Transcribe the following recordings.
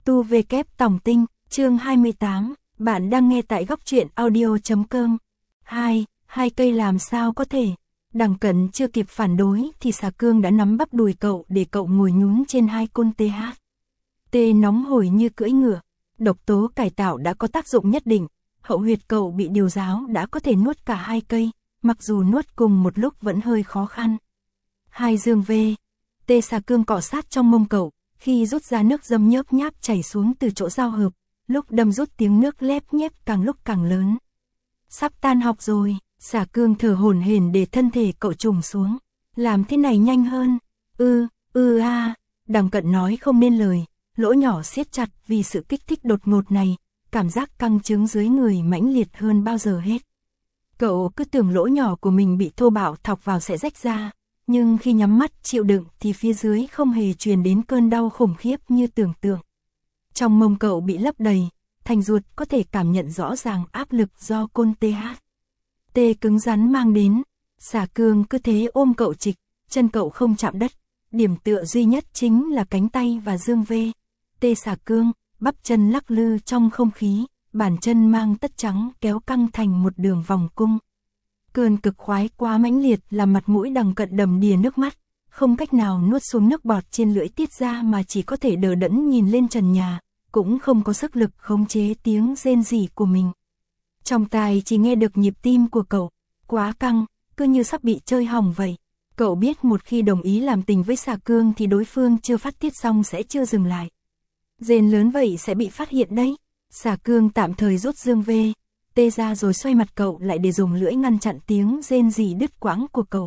Tu về kép tòng tinh, chương 28, bạn đang nghe tại góc truyện audio.com. Hai cây làm sao có thể. Đằng Cẩn chưa kịp phản đối thì Xà Cương đã nắm bắp đùi cậu để cậu ngồi nhún trên hai côn TH. Tê nóng hổi như cưỡi ngựa, độc tố cải tạo đã có tác dụng nhất định, hậu huyệt cậu bị điều giáo đã có thể nuốt cả hai cây, mặc dù nuốt cùng một lúc vẫn hơi khó khăn. Hai dương về, Tê Xà Cương cọ sát trong mông cậu, khi rút ra nước dâm nhớp nháp chảy xuống từ chỗ giao hợp, lúc đâm rút tiếng nước lép nhép càng lúc càng lớn. Sắp tan học rồi, Xà Cương thở hổn hển để thân thể cậu trùng xuống. Làm thế này nhanh hơn. Đằng Cận nói không nên lời, lỗ nhỏ siết chặt vì sự kích thích đột ngột này, cảm giác căng cứng dưới người mãnh liệt hơn bao giờ hết. Cậu cứ tưởng lỗ nhỏ của mình bị thô bạo thọc vào sẽ rách ra, nhưng khi nhắm mắt chịu đựng thì phía dưới không hề truyền đến cơn đau khủng khiếp như tưởng tượng. Trong mông cậu bị lấp đầy, thành ruột có thể cảm nhận rõ ràng áp lực do côn TH. Tê cứng rắn mang đến, Xà Cương cứ thế ôm cậu trịch, chân cậu không chạm đất, điểm tựa duy nhất chính là cánh tay và dương vê. Tê Xà Cương, bắp chân lắc lư trong không khí, bàn chân mang tất trắng kéo căng thành một đường vòng cung. Cơn cực khoái quá mãnh liệt làm mặt mũi Đằng Cận đầm đìa nước mắt, không cách nào nuốt xuống nước bọt trên lưỡi tiết ra mà chỉ có thể đờ đẫn nhìn lên trần nhà, cũng không có sức lực khống chế tiếng rên rỉ của mình. Trong tai chỉ nghe được nhịp tim của cậu, quá căng, cứ như sắp bị chơi hỏng vậy. Cậu biết một khi đồng ý làm tình với Xà Cương thì đối phương chưa phát tiết xong sẽ chưa dừng lại. Rên lớn vậy sẽ bị phát hiện đấy. Xà Cương tạm thời rút dương vê, tê ra rồi xoay mặt cậu lại để dùng lưỡi ngăn chặn tiếng rên rỉ đứt quãng của cậu.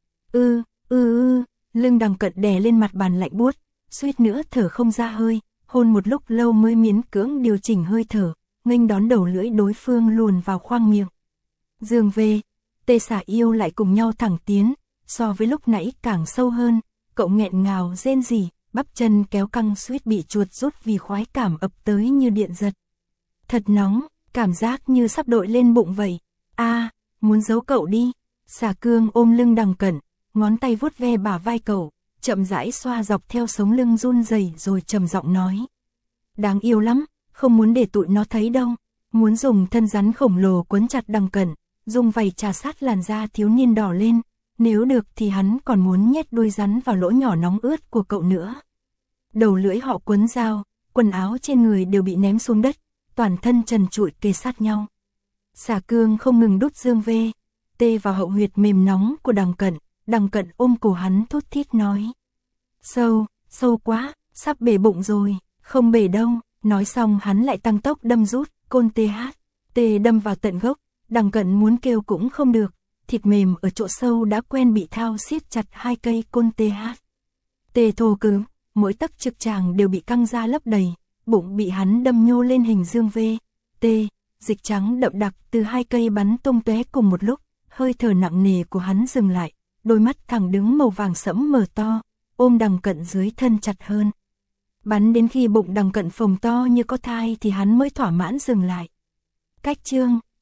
Lưng Đằng Cận đè lên mặt bàn lạnh buốt, suýt nữa thở không ra hơi, hôn một lúc lâu mới miễn cưỡng điều chỉnh hơi thở, nghênh đón đầu lưỡi đối phương luồn vào khoang miệng. Dương vê, tê Xà yêu lại cùng nhau thẳng tiến, so với lúc nãy càng sâu hơn, cậu nghẹn ngào rên rỉ, bắp chân kéo căng suýt bị chuột rút vì khoái cảm ập tới như điện giật. Thật nóng, cảm giác như sắp đội lên bụng vậy. Muốn giấu cậu đi. Xà Cương ôm lưng Đằng Cẩn, ngón tay vuốt ve bả vai cậu, chậm rãi xoa dọc theo sống lưng run rẩy rồi trầm giọng nói. Đáng yêu lắm, không muốn để tụi nó thấy đâu. Muốn dùng thân rắn khổng lồ quấn chặt Đằng Cẩn, dùng vầy trà sát làn da thiếu niên đỏ lên. Nếu được thì hắn còn muốn nhét đuôi rắn vào lỗ nhỏ nóng ướt của cậu nữa. Đầu lưỡi họ quấn dao, quần áo trên người đều bị ném xuống đất, toàn thân trần trụi kề sát nhau. Xà Cương không ngừng đút dương vê, tê vào hậu huyệt mềm nóng của Đằng Cận ôm cổ hắn thút thít nói. Sâu quá, sắp bể bụng rồi, không bể đâu. Nói xong hắn lại tăng tốc đâm rút, côn TH. Tê đâm vào tận gốc, Đằng Cận muốn kêu cũng không được, thịt mềm ở chỗ sâu đã quen bị thao siết chặt hai cây côn TH. Tê thô cứng, mỗi tấc trực tràng đều bị căng ra lấp đầy, bụng bị hắn đâm nhô lên hình dương vê. Tê, dịch trắng đậm đặc từ hai cây bắn tung tóe cùng một lúc, hơi thở nặng nề của hắn dừng lại, đôi mắt thẳng đứng màu vàng sẫm mở to, ôm Đằng Cận dưới thân chặt hơn. Bắn đến khi bụng Đằng Cận phồng to như có thai thì hắn mới thỏa mãn dừng lại. Cách chương,